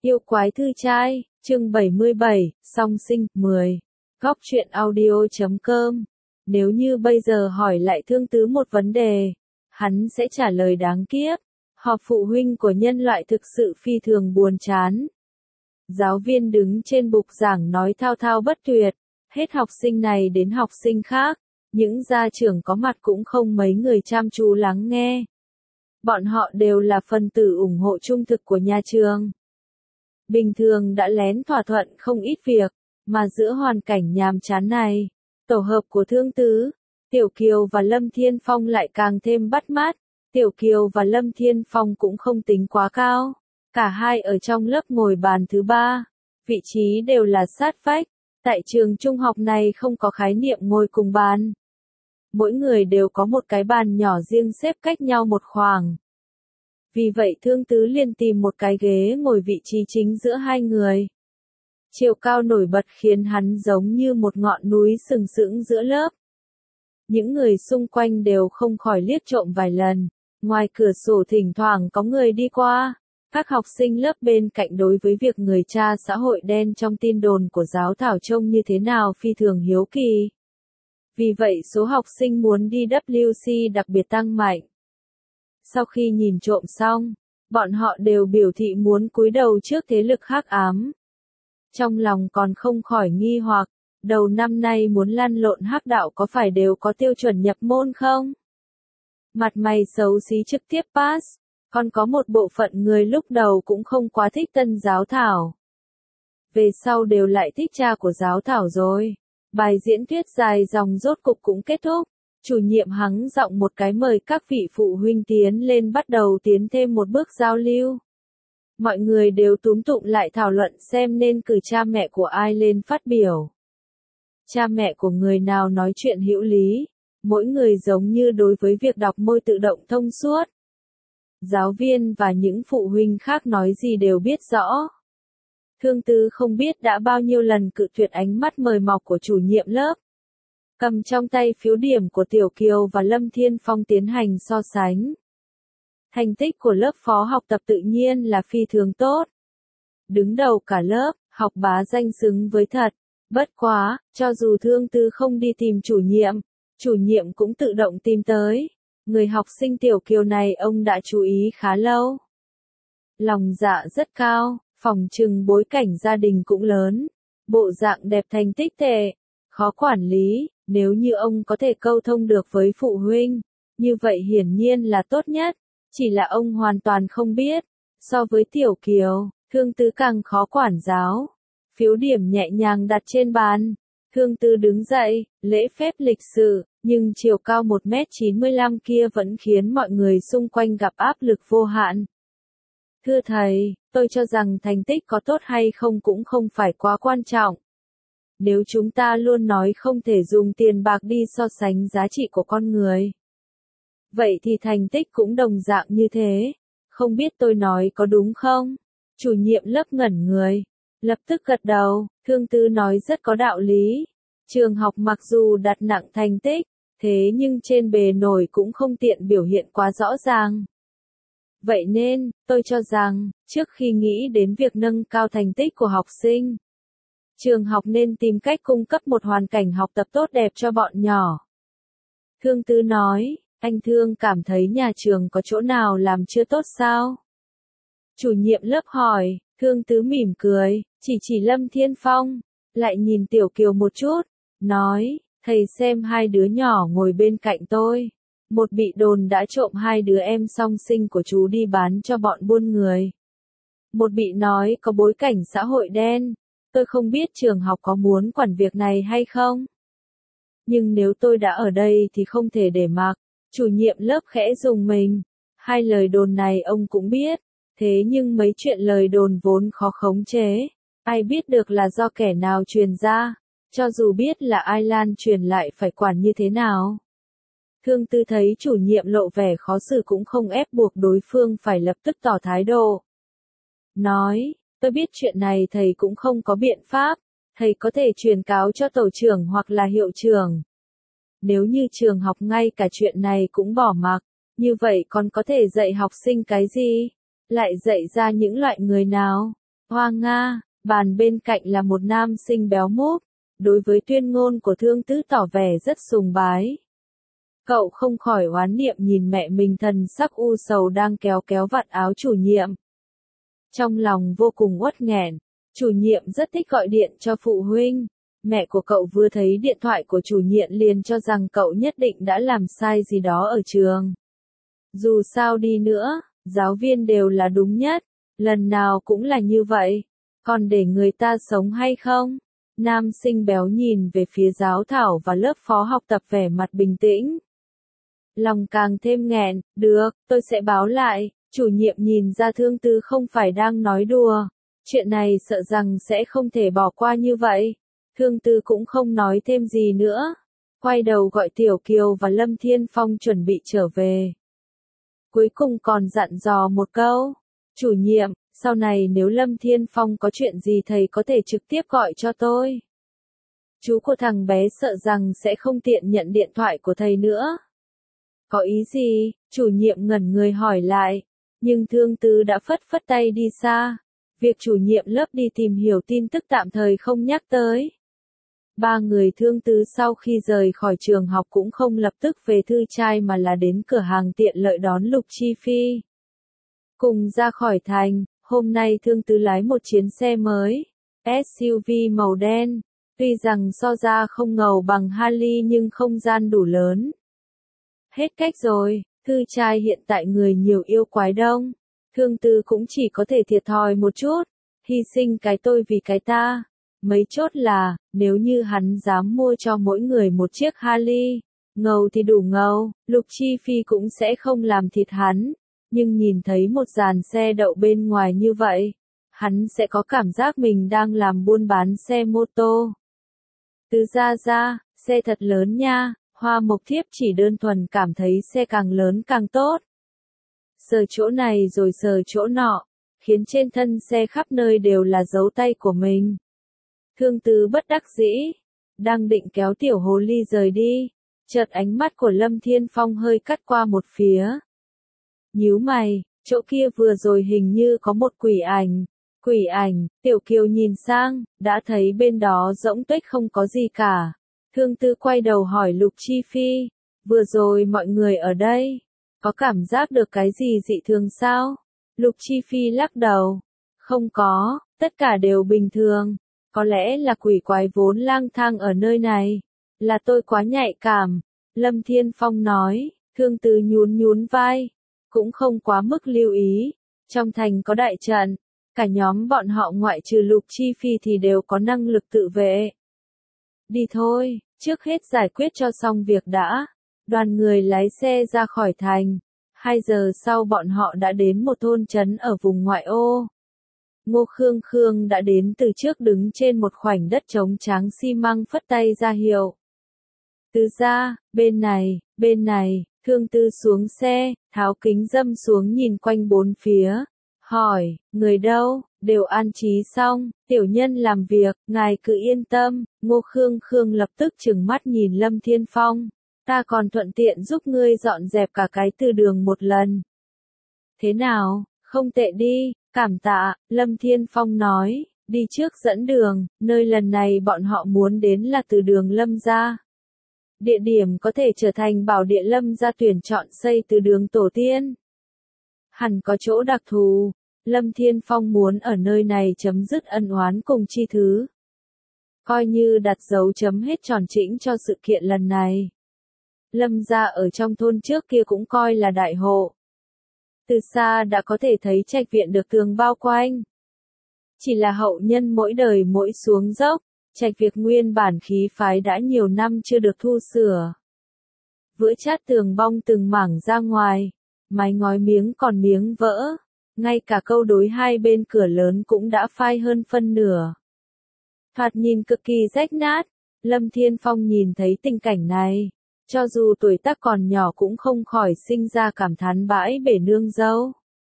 Yêu quái thư trai, chương 77, song sinh, 10. Góc truyện audio.com. Nếu như bây giờ hỏi lại Thương Tứ một vấn đề, hắn sẽ trả lời đáng kiếp. Họp phụ huynh của nhân loại thực sự phi thường buồn chán. Giáo viên đứng trên bục giảng nói thao thao bất tuyệt, hết học sinh này đến học sinh khác, những gia trưởng có mặt cũng không mấy người chăm chú lắng nghe. Bọn họ đều là phần tử ủng hộ trung thực của nhà trường. Bình thường đã lén thỏa thuận không ít việc, mà giữa hoàn cảnh nhàm chán này, tổ hợp của Thương Tứ, Tiểu Kiều và Lâm Thiên Phong lại càng thêm bắt mắt. Tiểu Kiều và Lâm Thiên Phong cũng không tính quá cao, cả hai ở trong lớp ngồi bàn thứ ba, vị trí đều là sát vách. Tại trường trung học này không có khái niệm ngồi cùng bàn. Mỗi người đều có một cái bàn nhỏ riêng xếp cách nhau một khoảng. Vì vậy Thương Tứ liền tìm một cái ghế ngồi vị trí chính giữa hai người. Chiều cao nổi bật khiến hắn giống như một ngọn núi sừng sững giữa lớp. Những người xung quanh đều không khỏi liếc trộm vài lần. Ngoài cửa sổ thỉnh thoảng có người đi qua. Các học sinh lớp bên cạnh đối với việc người cha xã hội đen trong tin đồn của giáo thảo trông như thế nào phi thường hiếu kỳ. Vì vậy số học sinh muốn đi WC đặc biệt tăng mạnh. Sau khi nhìn trộm xong, bọn họ đều biểu thị muốn cúi đầu trước thế lực hắc ám. Trong lòng còn không khỏi nghi hoặc, đầu năm nay muốn lăn lộn hắc đạo có phải đều có tiêu chuẩn nhập môn không? Mặt mày xấu xí trực tiếp pass, còn có một bộ phận người lúc đầu cũng không quá thích tân giáo thảo. Về sau đều lại thích cha của giáo thảo rồi. Bài diễn thuyết dài dòng rốt cục cũng kết thúc. Chủ nhiệm hắng giọng một cái mời các vị phụ huynh tiến lên bắt đầu tiến thêm một bước giao lưu. Mọi người đều túm tụm lại thảo luận xem nên cử cha mẹ của ai lên phát biểu. Cha mẹ của người nào nói chuyện hữu lý, mỗi người giống như đối với việc đọc môi tự động thông suốt. Giáo viên và những phụ huynh khác nói gì đều biết rõ. Thương Tứ không biết đã bao nhiêu lần cự tuyệt ánh mắt mời mọc của chủ nhiệm lớp. Cầm trong tay phiếu điểm của Tiểu Kiều và Lâm Thiên Phong tiến hành so sánh. Thành tích của lớp phó học tập tự nhiên là phi thường tốt. Đứng đầu cả lớp, học bá danh xứng với thật. Bất quá, cho dù Thương Tứ không đi tìm chủ nhiệm cũng tự động tìm tới. Người học sinh Tiểu Kiều này ông đã chú ý khá lâu. Lòng dạ rất cao, phòng trừng bối cảnh gia đình cũng lớn. Bộ dạng đẹp thành tích tệ, khó quản lý. Nếu như ông có thể câu thông được với phụ huynh, như vậy hiển nhiên là tốt nhất. Chỉ là ông hoàn toàn không biết. So với Tiểu Kiều, Thương Tứ càng khó quản giáo. Phiếu điểm nhẹ nhàng đặt trên bàn. Thương Tứ đứng dậy, lễ phép lịch sự, nhưng chiều cao 1m95 kia vẫn khiến mọi người xung quanh gặp áp lực vô hạn. Thưa thầy, tôi cho rằng thành tích có tốt hay không cũng không phải quá quan trọng. Nếu chúng ta luôn nói không thể dùng tiền bạc đi so sánh giá trị của con người, vậy thì thành tích cũng đồng dạng như thế. Không biết tôi nói có đúng không? Chủ nhiệm lớp ngẩn người, lập tức gật đầu. Thương Tứ nói rất có đạo lý. Trường học mặc dù đặt nặng thành tích, thế nhưng trên bề nổi cũng không tiện biểu hiện quá rõ ràng. Vậy nên, tôi cho rằng, trước khi nghĩ đến việc nâng cao thành tích của học sinh, trường học nên tìm cách cung cấp một hoàn cảnh học tập tốt đẹp cho bọn nhỏ. Thương Tứ nói, anh Thương cảm thấy nhà trường có chỗ nào làm chưa tốt sao? Chủ nhiệm lớp hỏi, Thương Tứ mỉm cười, chỉ Lâm Thiên Phong, lại nhìn Tiểu Kiều một chút, nói, thầy xem hai đứa nhỏ ngồi bên cạnh tôi. Một bị đồn đã trộm hai đứa em song sinh của chú đi bán cho bọn buôn người. Một bị nói có bối cảnh xã hội đen. Tôi không biết trường học có muốn quản việc này hay không. Nhưng nếu tôi đã ở đây thì không thể để mặc. Chủ nhiệm lớp khẽ rùng mình. Hai lời đồn này ông cũng biết. Thế nhưng mấy chuyện lời đồn vốn khó khống chế. Ai biết được là do kẻ nào truyền ra. Cho dù biết là ai lan truyền lại phải quản như thế nào. Thương Tứ thấy chủ nhiệm lộ vẻ khó xử cũng không ép buộc đối phương phải lập tức tỏ thái độ. Nói, tôi biết chuyện này thầy cũng không có biện pháp, thầy có thể truyền cáo cho tổ trưởng hoặc là hiệu trưởng. Nếu như trường học ngay cả chuyện này cũng bỏ mặc, như vậy còn có thể dạy học sinh cái gì? Lại dạy ra những loại người nào? Hoa Nga, bàn bên cạnh là một nam sinh béo múp, đối với tuyên ngôn của Thương Tứ tỏ vẻ rất sùng bái. Cậu không khỏi oán niệm nhìn mẹ mình thần sắc u sầu đang kéo kéo vạt áo chủ nhiệm. Trong lòng vô cùng uất nghẹn, chủ nhiệm rất thích gọi điện cho phụ huynh. Mẹ của cậu vừa thấy điện thoại của chủ nhiệm liền cho rằng cậu nhất định đã làm sai gì đó ở trường. Dù sao đi nữa, giáo viên đều là đúng nhất, lần nào cũng là như vậy, còn để người ta sống hay không? Nam sinh béo nhìn về phía giáo thảo và lớp phó học tập vẻ mặt bình tĩnh. Lòng càng thêm nghẹn, được, tôi sẽ báo lại, chủ nhiệm nhìn ra Thương Tứ không phải đang nói đùa, chuyện này sợ rằng sẽ không thể bỏ qua như vậy. Thương Tứ cũng không nói thêm gì nữa, quay đầu gọi Tiểu Kiều và Lâm Thiên Phong chuẩn bị trở về. Cuối cùng còn dặn dò một câu, chủ nhiệm, sau này nếu Lâm Thiên Phong có chuyện gì thầy có thể trực tiếp gọi cho tôi. Chú của thằng bé sợ rằng sẽ không tiện nhận điện thoại của thầy nữa. Có ý gì? Chủ nhiệm ngẩn người hỏi lại, nhưng Thương Tứ đã phất phất tay đi xa. Việc chủ nhiệm lớp đi tìm hiểu tin tức tạm thời không nhắc tới. Ba người Thương Tứ sau khi rời khỏi trường học cũng không lập tức về thư trai mà là đến cửa hàng tiện lợi đón Lục Chi Phi. Cùng ra khỏi thành, hôm nay Thương Tứ lái một chiến xe mới, SUV màu đen, tuy rằng so ra không ngầu bằng Harley nhưng không gian đủ lớn. Hết cách rồi, thư trai hiện tại người nhiều yêu quái đông, Thương Tứ cũng chỉ có thể thiệt thòi một chút, hy sinh cái tôi vì cái ta. Mấy chốt là, nếu như hắn dám mua cho mỗi người một chiếc Harley, ngầu thì đủ ngầu, Lục Chi Phi cũng sẽ không làm thịt hắn, nhưng nhìn thấy một dàn xe đậu bên ngoài như vậy, hắn sẽ có cảm giác mình đang làm buôn bán xe mô tô. Tứ ra, xe thật lớn nha, Hoa Mộc Thiếp chỉ đơn thuần cảm thấy xe càng lớn càng tốt. Sờ chỗ này rồi sờ chỗ nọ, khiến trên thân xe khắp nơi đều là dấu tay của mình. Thương Tứ bất đắc dĩ, đang định kéo tiểu hồ ly rời đi, chợt ánh mắt của Lâm Thiên Phong hơi cắt qua một phía. Nhíu mày, chỗ kia vừa rồi hình như có một quỷ ảnh, Tiểu Kiều nhìn sang, đã thấy bên đó rỗng tuếch không có gì cả. Thương Tứ quay đầu hỏi Lục Chi Phi, vừa rồi mọi người ở đây, có cảm giác được cái gì dị thường sao? Lục Chi Phi lắc đầu, không có, tất cả đều bình thường. Có lẽ là quỷ quái vốn lang thang ở nơi này. Là tôi quá nhạy cảm. Lâm Thiên Phong nói, Thương Tứ nhún vai. Cũng không quá mức lưu ý. Trong thành có đại trận. Cả nhóm bọn họ ngoại trừ Lục Chi Phi thì đều có năng lực tự vệ. Đi thôi, trước hết giải quyết cho xong việc đã. Đoàn người lái xe ra khỏi thành. 2 giờ sau bọn họ đã đến một thôn trấn ở vùng ngoại ô. Ngô Khương đã đến từ trước đứng trên một khoảnh đất trống trắng xi măng phất tay ra hiệu. Tứ ra, bên này, Thương Tứ xuống xe, tháo kính râm xuống nhìn quanh bốn phía. Hỏi, người đâu, đều an trí xong, tiểu nhân làm việc, ngài cứ yên tâm. Ngô Khương lập tức trừng mắt nhìn Lâm Thiên Phong. Ta còn thuận tiện giúp ngươi dọn dẹp cả cái từ đường một lần. Thế nào, không tệ đi. Cảm tạ, Lâm Thiên Phong nói, đi trước dẫn đường, nơi lần này bọn họ muốn đến là từ đường Lâm gia. Địa điểm có thể trở thành bảo địa Lâm gia tuyển chọn xây từ đường tổ tiên. Hẳn có chỗ đặc thù, Lâm Thiên Phong muốn ở nơi này chấm dứt ân oán cùng chi thứ. Coi như đặt dấu chấm hết tròn chỉnh cho sự kiện lần này. Lâm gia ở trong thôn trước kia cũng coi là đại hộ. Từ xa đã có thể thấy trạch viện được tường bao quanh. Chỉ là hậu nhân mỗi đời mỗi xuống dốc, trạch việc nguyên bản khí phái đã nhiều năm chưa được thu sửa. Vữa chát tường bong từng mảng ra ngoài, mái ngói miếng còn miếng vỡ, ngay cả câu đối hai bên cửa lớn cũng đã phai hơn phân nửa. Thoạt nhìn cực kỳ rách nát, Lâm Thiên Phong nhìn thấy tình cảnh này. Cho dù tuổi tác còn nhỏ cũng không khỏi sinh ra cảm thán bãi bể nương dâu.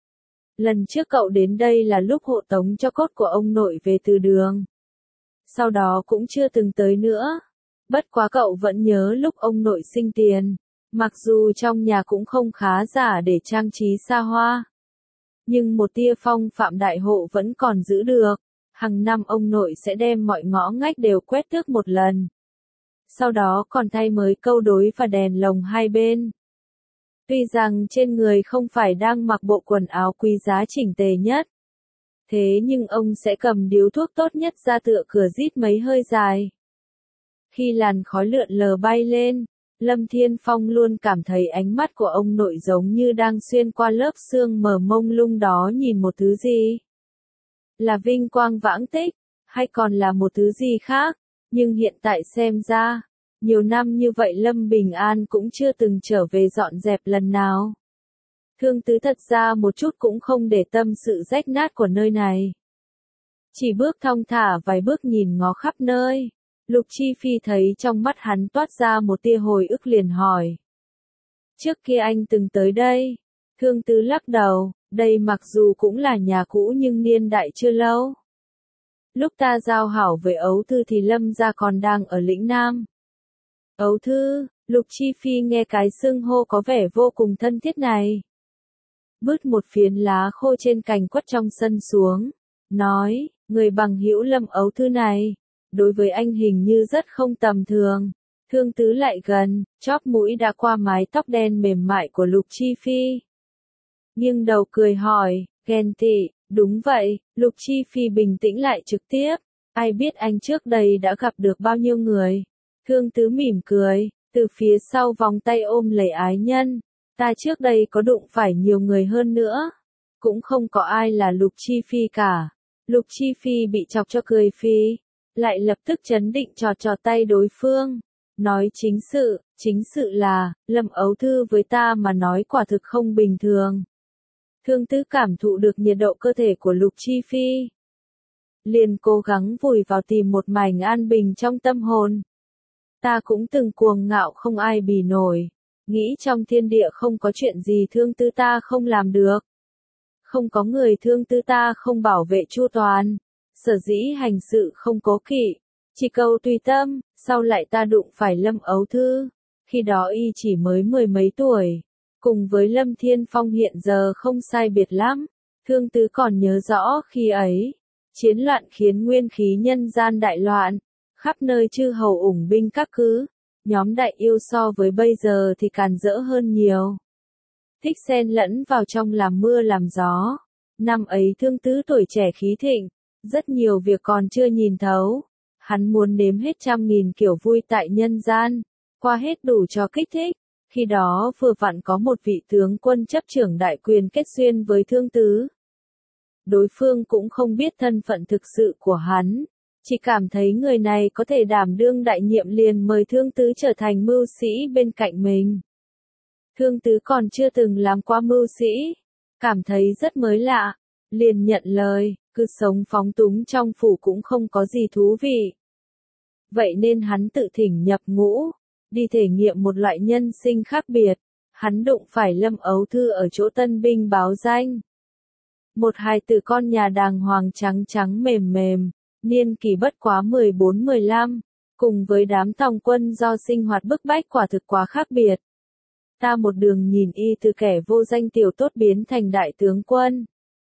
Lần trước cậu đến đây là lúc hộ tống cho cốt của ông nội về từ đường. Sau đó cũng chưa từng tới nữa. Bất quá cậu vẫn nhớ lúc ông nội sinh tiền. Mặc dù trong nhà cũng không khá giả để trang trí xa hoa. Nhưng một tia phong phạm đại hộ vẫn còn giữ được. Hàng năm ông nội sẽ đem mọi ngõ ngách đều quét tước một lần. Sau đó còn thay mới câu đối và đèn lồng hai bên. Tuy rằng trên người không phải đang mặc bộ quần áo quý giá chỉnh tề nhất. Thế nhưng ông sẽ cầm điếu thuốc tốt nhất ra tựa cửa rít mấy hơi dài. Khi làn khói lượn lờ bay lên, Lâm Thiên Phong luôn cảm thấy ánh mắt của ông nội giống như đang xuyên qua lớp sương mờ mông lung đó nhìn một thứ gì. Là vinh quang vãng tích, hay còn là một thứ gì khác, nhưng hiện tại xem ra, nhiều năm như vậy Lâm Bình An cũng chưa từng trở về dọn dẹp lần nào. Thương Tứ thật ra một chút cũng không để tâm sự rách nát của nơi này. Chỉ bước thong thả vài bước nhìn ngó khắp nơi. Lục Chi Phi thấy trong mắt hắn toát ra một tia hồi ức liền hỏi. Trước kia anh từng tới đây. Thương Tứ lắc đầu, đây mặc dù cũng là nhà cũ nhưng niên đại chưa lâu. Lúc ta giao hảo với Ấu Thư thì Lâm gia còn đang ở lĩnh Nam. Ấu Thư, Lục Chi Phi nghe cái xưng hô có vẻ vô cùng thân thiết này. Bứt một phiến lá khô trên cành quất trong sân xuống, nói, người bằng hữu Lâm Ấu Thư này, đối với anh hình như rất không tầm thường. Thương Tứ lại gần, chóp mũi đã qua mái tóc đen mềm mại của Lục Chi Phi. Nghiêng đầu cười hỏi, ghen tị, đúng vậy, Lục Chi Phi bình tĩnh lại trực tiếp, ai biết anh trước đây đã gặp được bao nhiêu người. Thương Tứ mỉm cười, từ phía sau vòng tay ôm lấy ái nhân, ta trước đây có đụng phải nhiều người hơn nữa, cũng không có ai là Lục Chi Phi cả. Lục Chi Phi bị chọc cho cười phì, lại lập tức trấn định trò tay đối phương, nói chính sự là, Lâm Ấu Thư với ta mà nói quả thực không bình thường. Thương Tứ cảm thụ được nhiệt độ cơ thể của Lục Chi Phi, liền cố gắng vùi vào tìm một mảnh an bình trong tâm hồn. Ta cũng từng cuồng ngạo không ai bì nổi, nghĩ trong thiên địa không có chuyện gì Thương Tứ ta không làm được. Không có người Thương Tứ ta không bảo vệ chu toàn, sở dĩ hành sự không cố kỵ, chỉ cầu tùy tâm, sau lại ta đụng phải Lâm Ấu Thư, khi đó y chỉ mới 10 mấy tuổi, cùng với Lâm Thiên Phong hiện giờ không sai biệt lắm. Thương Tứ còn nhớ rõ khi ấy, chiến loạn khiến nguyên khí nhân gian đại loạn, khắp nơi chư hầu ủng binh các cứ, nhóm đại yêu so với bây giờ thì càn rỡ hơn nhiều. Thích xen lẫn vào trong làm mưa làm gió. Năm ấy Thương Tứ tuổi trẻ khí thịnh, rất nhiều việc còn chưa nhìn thấu. Hắn muốn nếm hết trăm nghìn kiểu vui tại nhân gian, qua hết đủ cho kích thích. Khi đó vừa vặn có một vị tướng quân chấp trưởng đại quyền kết duyên với Thương Tứ. Đối phương cũng không biết thân phận thực sự của hắn, chỉ cảm thấy người này có thể đảm đương đại nhiệm liền mời Thương Tứ trở thành mưu sĩ bên cạnh mình. Thương Tứ còn chưa từng làm qua mưu sĩ, cảm thấy rất mới lạ, liền nhận lời, cứ sống phóng túng trong phủ cũng không có gì thú vị. Vậy nên hắn tự thỉnh nhập ngũ, đi thể nghiệm một loại nhân sinh khác biệt. Hắn đụng phải Lâm Ấu Thư ở chỗ tân binh báo danh. Một hài tử con nhà đàng hoàng trắng trắng mềm mềm, niên kỳ bất quá 14-15, cùng với đám tòng quân do sinh hoạt bức bách quả thực quá khác biệt. Ta một đường nhìn y từ kẻ vô danh tiểu tốt biến thành đại tướng quân.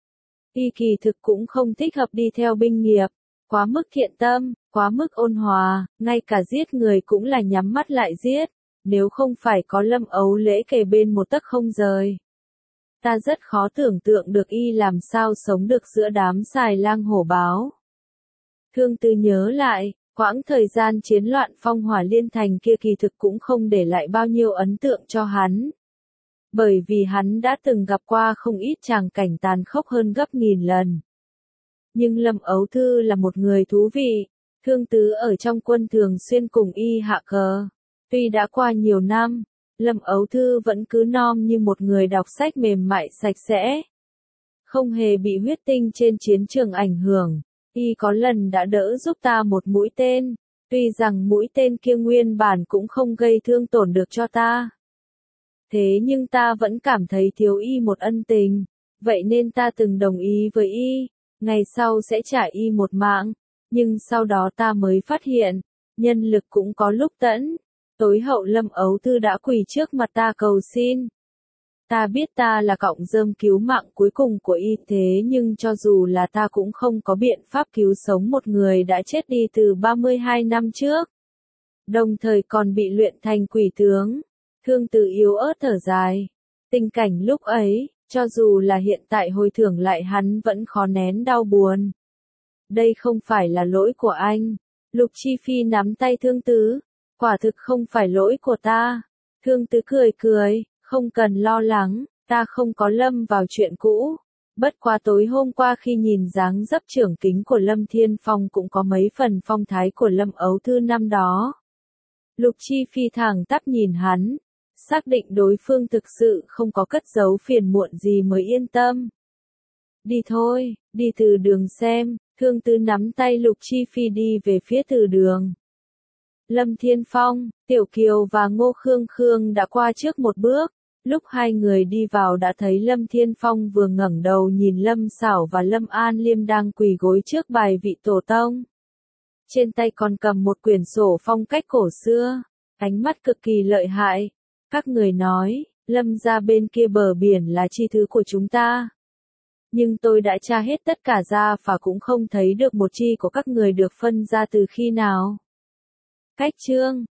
Y kỳ thực cũng không thích hợp đi theo binh nghiệp, quá mức thiện tâm, quá mức ôn hòa, ngay cả giết người cũng là nhắm mắt lại giết, nếu không phải có Lâm Ấu Lễ kề bên một tấc không rời. Ta rất khó tưởng tượng được y làm sao sống được giữa đám xài lang hổ báo. Thương Tứ nhớ lại, quãng thời gian chiến loạn phong hỏa liên thành kia kỳ thực cũng không để lại bao nhiêu ấn tượng cho hắn. Bởi vì hắn đã từng gặp qua không ít tràng cảnh tàn khốc hơn gấp nghìn lần. Nhưng Lâm Ấu Thư là một người thú vị, Thương Tứ ở trong quân thường xuyên cùng y hạ cờ. Tuy đã qua nhiều năm, Lâm Ấu Thư vẫn cứ non như một người đọc sách mềm mại sạch sẽ. Không hề bị huyết tinh trên chiến trường ảnh hưởng. Y có lần đã đỡ giúp ta một mũi tên, tuy rằng mũi tên kia nguyên bản cũng không gây thương tổn được cho ta. Thế nhưng ta vẫn cảm thấy thiếu y một ân tình, vậy nên ta từng đồng ý với y, ngày sau sẽ trả y một mạng, nhưng sau đó ta mới phát hiện, nhân lực cũng có lúc tẫn. Tối hậu Lâm Ấu Thư đã quỳ trước mặt ta cầu xin. Ta biết ta là cọng rơm cứu mạng cuối cùng của y thế nhưng cho dù là ta cũng không có biện pháp cứu sống một người đã chết đi từ 32 năm trước. Đồng thời còn bị luyện thành quỷ tướng. Thương Tử yếu ớt thở dài. Tình cảnh lúc ấy, cho dù là hiện tại hồi tưởng lại hắn vẫn khó nén đau buồn. Đây không phải là lỗi của anh. Lục Chi Phi nắm tay Thương Tứ. Quả thực không phải lỗi của ta. Thương Tứ cười cười, không cần lo lắng, ta không có lâm vào chuyện cũ. Bất quá tối hôm qua khi nhìn dáng dấp trưởng kính của Lâm Thiên Phong cũng có mấy phần phong thái của Lâm Ấu Thư năm đó. Lục Chi Phi thẳng tắp nhìn hắn, xác định đối phương thực sự không có cất giấu phiền muộn gì mới yên tâm. Đi thôi, đi từ đường xem. Thương Tứ nắm tay Lục Chi Phi đi về phía từ đường. Lâm Thiên Phong, Tiểu Kiều và Ngô Khương Khương đã qua trước một bước. Lúc hai người đi vào đã thấy Lâm Thiên Phong vừa ngẩng đầu nhìn Lâm Sảo và Lâm An Liêm đang quỳ gối trước bài vị tổ tông. Trên tay còn cầm một quyển sổ phong cách cổ xưa, ánh mắt cực kỳ lợi hại. Các người nói, Lâm gia bên kia bờ biển là chi thứ của chúng ta. Nhưng tôi đã tra hết tất cả ra và cũng không thấy được một chi của các người được phân ra từ khi nào. Cách chương